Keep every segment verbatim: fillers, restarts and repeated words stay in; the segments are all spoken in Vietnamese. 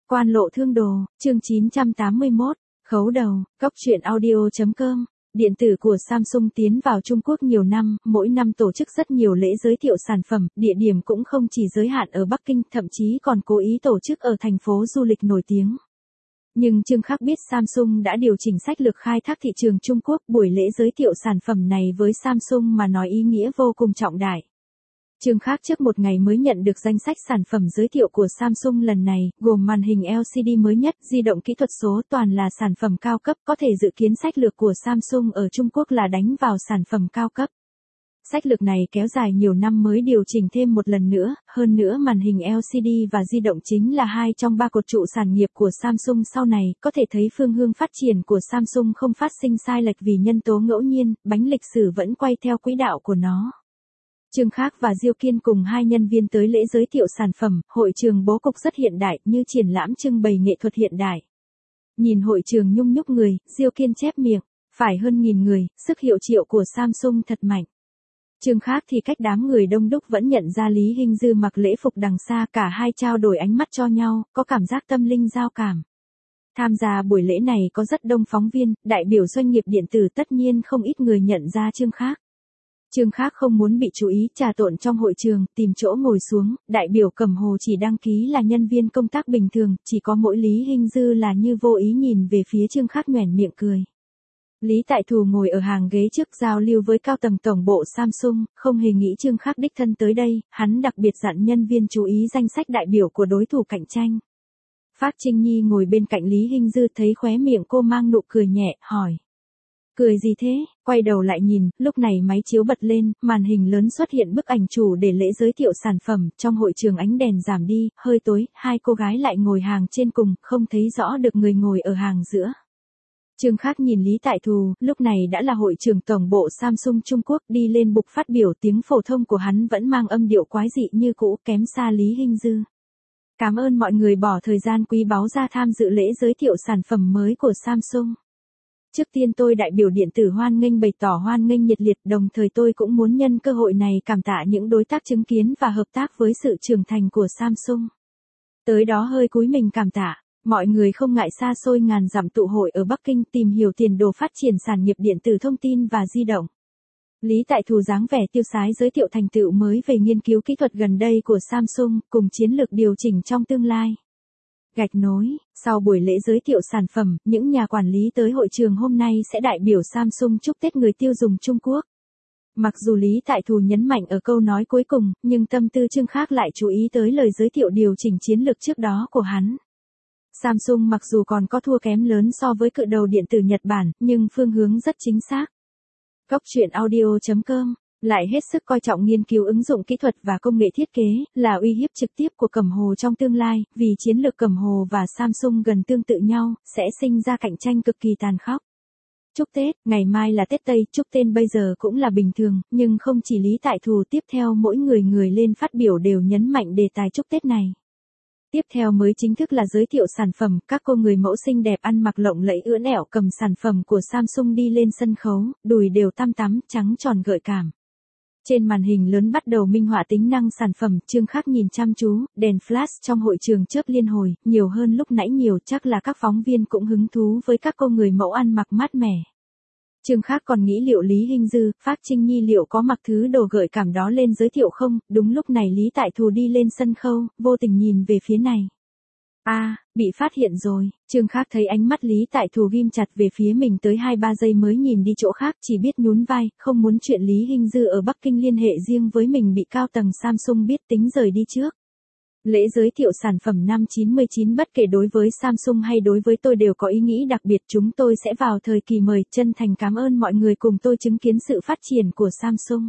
Quan lộ thương đồ, chương chín trăm tám mươi mốt, khấu đầu, góc truyện audio.com. Điện tử của Samsung tiến vào Trung Quốc nhiều năm, mỗi năm tổ chức rất nhiều lễ giới thiệu sản phẩm, địa điểm cũng không chỉ giới hạn ở Bắc Kinh, thậm chí còn cố ý tổ chức ở thành phố du lịch nổi tiếng. Nhưng Trương Khắc biết Samsung đã điều chỉnh sách lược khai thác thị trường Trung Quốc, buổi lễ giới thiệu sản phẩm này với Samsung mà nói ý nghĩa vô cùng trọng đại. Trương Khắc trước một ngày mới nhận được danh sách sản phẩm giới thiệu của Samsung lần này, gồm màn hình lờ xê đê mới nhất, di động kỹ thuật số, toàn là sản phẩm cao cấp, có thể dự kiến sách lược của Samsung ở Trung Quốc là đánh vào sản phẩm cao cấp. Sách lược này kéo dài nhiều năm mới điều chỉnh thêm một lần nữa, hơn nữa màn hình lờ xê đê và di động chính là hai trong ba cột trụ sản nghiệp của Samsung sau này, có thể thấy phương hướng phát triển của Samsung không phát sinh sai lệch vì nhân tố ngẫu nhiên, bánh lịch sử vẫn quay theo quỹ đạo của nó. Trương Khắc và Diêu Kiên cùng hai nhân viên tới lễ giới thiệu sản phẩm, hội trường bố cục rất hiện đại, như triển lãm trưng bày nghệ thuật hiện đại. Nhìn hội trường nhung nhúc người, Diêu Kiên chép miệng, phải hơn nghìn người, sức hiệu triệu của Samsung thật mạnh. Trương Khắc thì cách đám người đông đúc vẫn nhận ra Lý Hinh Dư mặc lễ phục đằng xa, cả hai trao đổi ánh mắt cho nhau, có cảm giác tâm linh giao cảm. Tham gia buổi lễ này có rất đông phóng viên, đại biểu doanh nghiệp điện tử, tất nhiên không ít người nhận ra Trương Khắc. Trương Khắc không muốn bị chú ý, trà trộn trong hội trường, tìm chỗ ngồi xuống, đại biểu Cẩm Hồ chỉ đăng ký là nhân viên công tác bình thường, chỉ có mỗi Lý Hinh Dư là như vô ý nhìn về phía Trương Khắc nhoẻn miệng cười. Lý Tại Thù ngồi ở hàng ghế trước giao lưu với cao tầng tổng bộ Samsung, không hề nghĩ Trương Khắc đích thân tới đây, hắn đặc biệt dặn nhân viên chú ý danh sách đại biểu của đối thủ cạnh tranh. Phác Trinh Nhi ngồi bên cạnh Lý Hinh Dư thấy khóe miệng cô mang nụ cười nhẹ, hỏi. Cười gì thế? Quay đầu lại nhìn, lúc này máy chiếu bật lên, màn hình lớn xuất hiện bức ảnh chủ để lễ giới thiệu sản phẩm, trong hội trường ánh đèn giảm đi, hơi tối, hai cô gái lại ngồi hàng trên cùng, không thấy rõ được người ngồi ở hàng giữa. Trương Khắc nhìn Lý Tại Thù, lúc này đã là hội trưởng tổng bộ Samsung Trung Quốc, đi lên bục phát biểu, tiếng phổ thông của hắn vẫn mang âm điệu quái dị như cũ, kém xa Lý Hinh Dư. Cảm ơn mọi người bỏ thời gian quý báu ra tham dự lễ giới thiệu sản phẩm mới của Samsung. Trước tiên tôi đại biểu điện tử hoan nghênh bày tỏ hoan nghênh nhiệt liệt, đồng thời tôi cũng muốn nhân cơ hội này cảm tạ những đối tác chứng kiến và hợp tác với sự trưởng thành của Samsung. Tới đó hơi cúi mình cảm tạ, mọi người không ngại xa xôi ngàn dặm tụ hội ở Bắc Kinh tìm hiểu tiền đồ phát triển sản nghiệp điện tử thông tin và di động. Lý Tại Thù dáng vẻ tiêu sái giới thiệu thành tựu mới về nghiên cứu kỹ thuật gần đây của Samsung, cùng chiến lược điều chỉnh trong tương lai. Gạch nối, sau buổi lễ giới thiệu sản phẩm, những nhà quản lý tới hội trường hôm nay sẽ đại biểu Samsung chúc Tết người tiêu dùng Trung Quốc. Mặc dù Lý Tại Thù nhấn mạnh ở câu nói cuối cùng, nhưng tâm tư Trương Khắc lại chú ý tới lời giới thiệu điều chỉnh chiến lược trước đó của hắn. Samsung mặc dù còn có thua kém lớn so với cự đầu điện tử Nhật Bản, nhưng phương hướng rất chính xác. Góc truyện audio.com lại hết sức coi trọng nghiên cứu ứng dụng kỹ thuật và công nghệ thiết kế, là uy hiếp trực tiếp của Cẩm Hồ trong tương lai, vì chiến lược Cẩm Hồ và Samsung gần tương tự nhau, sẽ sinh ra cạnh tranh cực kỳ tàn khốc. Chúc Tết, ngày mai là Tết Tây, chúc tên bây giờ cũng là bình thường, nhưng không chỉ Lý Tại Thù, tiếp theo mỗi người người lên phát biểu đều nhấn mạnh đề tài chúc Tết này. Tiếp theo mới chính thức là giới thiệu sản phẩm, các cô người mẫu xinh đẹp ăn mặc lộng lẫy ưỡn ẻo cầm sản phẩm của Samsung đi lên sân khấu, đùi đều tăm tắm, trắng tròn gợi cảm. Trên màn hình lớn bắt đầu minh họa tính năng sản phẩm, Trương Khắc nhìn chăm chú, đèn flash trong hội trường chớp liên hồi, nhiều hơn lúc nãy nhiều, chắc là các phóng viên cũng hứng thú với các cô người mẫu ăn mặc mát mẻ. Trương Khắc còn nghĩ liệu Lý Hinh Dư, Phác Trinh Nhi liệu có mặc thứ đồ gợi cảm đó lên giới thiệu không, đúng lúc này Lý Tại Thù đi lên sân khấu, vô tình nhìn về phía này. A, à, bị phát hiện rồi, Trương Khắc thấy ánh mắt Lý Tại Thù ghim chặt về phía mình tới hai ba giây mới nhìn đi chỗ khác, chỉ biết nhún vai, không muốn chuyện Lý Hinh Dư ở Bắc Kinh liên hệ riêng với mình bị cao tầng Samsung biết, tính rời đi trước. Lễ giới thiệu sản phẩm năm chín mươi chín bất kể đối với Samsung hay đối với tôi đều có ý nghĩ đặc biệt, chúng tôi sẽ vào thời kỳ mời, chân thành cảm ơn mọi người cùng tôi chứng kiến sự phát triển của Samsung.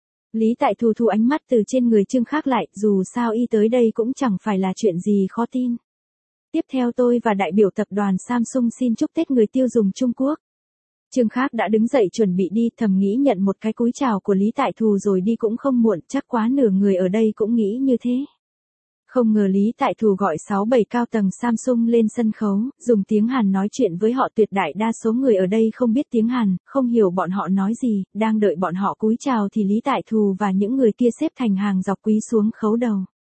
Lý Tại Thù thu ánh mắt từ trên người Trương Khắc lại, dù sao y tới đây cũng chẳng phải là chuyện gì khó tin. Tiếp theo tôi và đại biểu tập đoàn Samsung xin chúc Tết người tiêu dùng Trung Quốc. Trương Khắc đã đứng dậy chuẩn bị đi, thầm nghĩ nhận một cái cúi chào của Lý Tại Thù rồi đi cũng không muộn, chắc quá nửa người ở đây cũng nghĩ như thế. Không ngờ Lý Tại Thù gọi sáu bảy cao tầng Samsung lên sân khấu, dùng tiếng Hàn nói chuyện với họ, tuyệt đại đa số người ở đây không biết tiếng Hàn, không hiểu bọn họ nói gì, đang đợi bọn họ cúi chào thì Lý Tại Thù và những người kia xếp thành hàng dọc cúi xuống khấu đầu.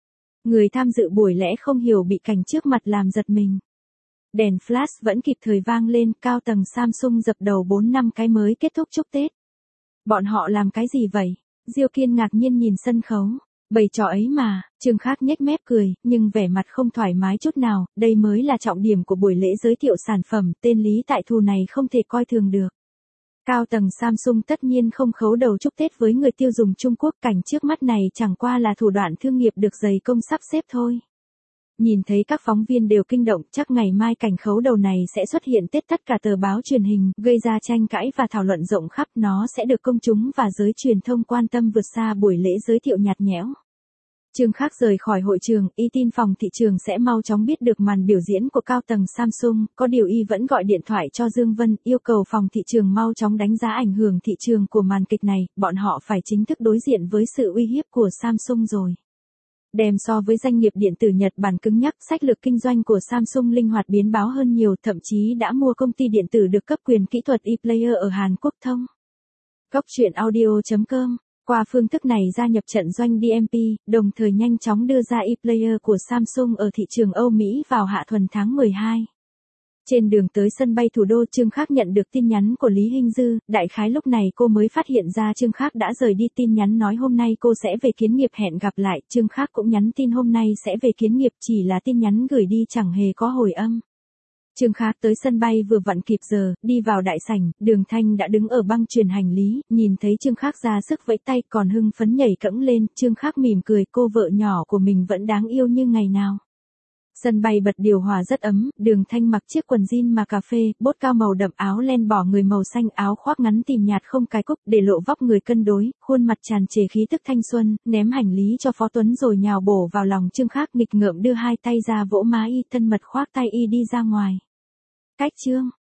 Người tham dự buổi lễ không hiểu bị cảnh trước mặt làm giật mình. Đèn flash vẫn kịp thời vang lên, cao tầng Samsung dập đầu bốn năm cái mới kết thúc chúc Tết. Bọn họ làm cái gì vậy? Diêu Kiên ngạc nhiên nhìn sân khấu. Bày trò ấy mà, Trương Khác nhếch mép cười, nhưng vẻ mặt không thoải mái chút nào, đây mới là trọng điểm của buổi lễ giới thiệu sản phẩm, tên Lý Tại Thù này không thể coi thường được. Cao tầng Samsung tất nhiên không khấu đầu chúc Tết với người tiêu dùng Trung Quốc, cảnh trước mắt này chẳng qua là thủ đoạn thương nghiệp được dày công sắp xếp thôi. Nhìn thấy các phóng viên đều kinh động, chắc ngày mai cảnh khấu đầu này sẽ xuất hiện Tết tất cả tờ báo truyền hình, gây ra tranh cãi và thảo luận rộng khắp, nó sẽ được công chúng và giới truyền thông quan tâm vượt xa buổi lễ giới thiệu nhạt nhẽo. Trương Khác rời khỏi hội trường, y tin phòng thị trường sẽ mau chóng biết được màn biểu diễn của cao tầng Samsung, có điều y vẫn gọi điện thoại cho Dương Vân, yêu cầu phòng thị trường mau chóng đánh giá ảnh hưởng thị trường của màn kịch này, bọn họ phải chính thức đối diện với sự uy hiếp của Samsung rồi. Đem so với doanh nghiệp điện tử Nhật Bản cứng nhắc, sách lược kinh doanh của Samsung linh hoạt biến báo hơn nhiều, thậm chí đã mua công ty điện tử được cấp quyền kỹ thuật ePlayer ở Hàn Quốc thông. Góc truyện audio chấm com qua phương thức này gia nhập trận doanh đê em pê, đồng thời nhanh chóng đưa ra ePlayer của Samsung ở thị trường Âu Mỹ vào hạ tuần tháng mười hai. Trên đường tới sân bay thủ đô, Trương Khác nhận được tin nhắn của Lý Hinh Dư, đại khái lúc này cô mới phát hiện ra Trương Khác đã rời đi, tin nhắn nói hôm nay cô sẽ về kiến nghiệp hẹn gặp lại, Trương Khác cũng nhắn tin hôm nay sẽ về kiến nghiệp, chỉ là tin nhắn gửi đi chẳng hề có hồi âm. Trương Khác tới sân bay vừa vặn kịp giờ, đi vào đại sảnh, Đường Thanh đã đứng ở băng truyền hành lý, nhìn thấy Trương Khác ra sức vẫy tay còn hưng phấn nhảy cẫng lên, Trương Khác mỉm cười, cô vợ nhỏ của mình vẫn đáng yêu như ngày nào. Sân bay bật điều hòa rất ấm, Đường Thanh mặc chiếc quần jean mà cà phê, bốt cao màu đậm, áo len bỏ người màu xanh, áo khoác ngắn tìm nhạt không cài cúc, để lộ vóc người cân đối, khuôn mặt tràn trề khí tức thanh xuân, ném hành lý cho Phó Tuấn rồi nhào bổ vào lòng Trương Khác, nghịch ngợm đưa hai tay ra vỗ má y, thân mật khoác tay y đi ra ngoài. Cách Trương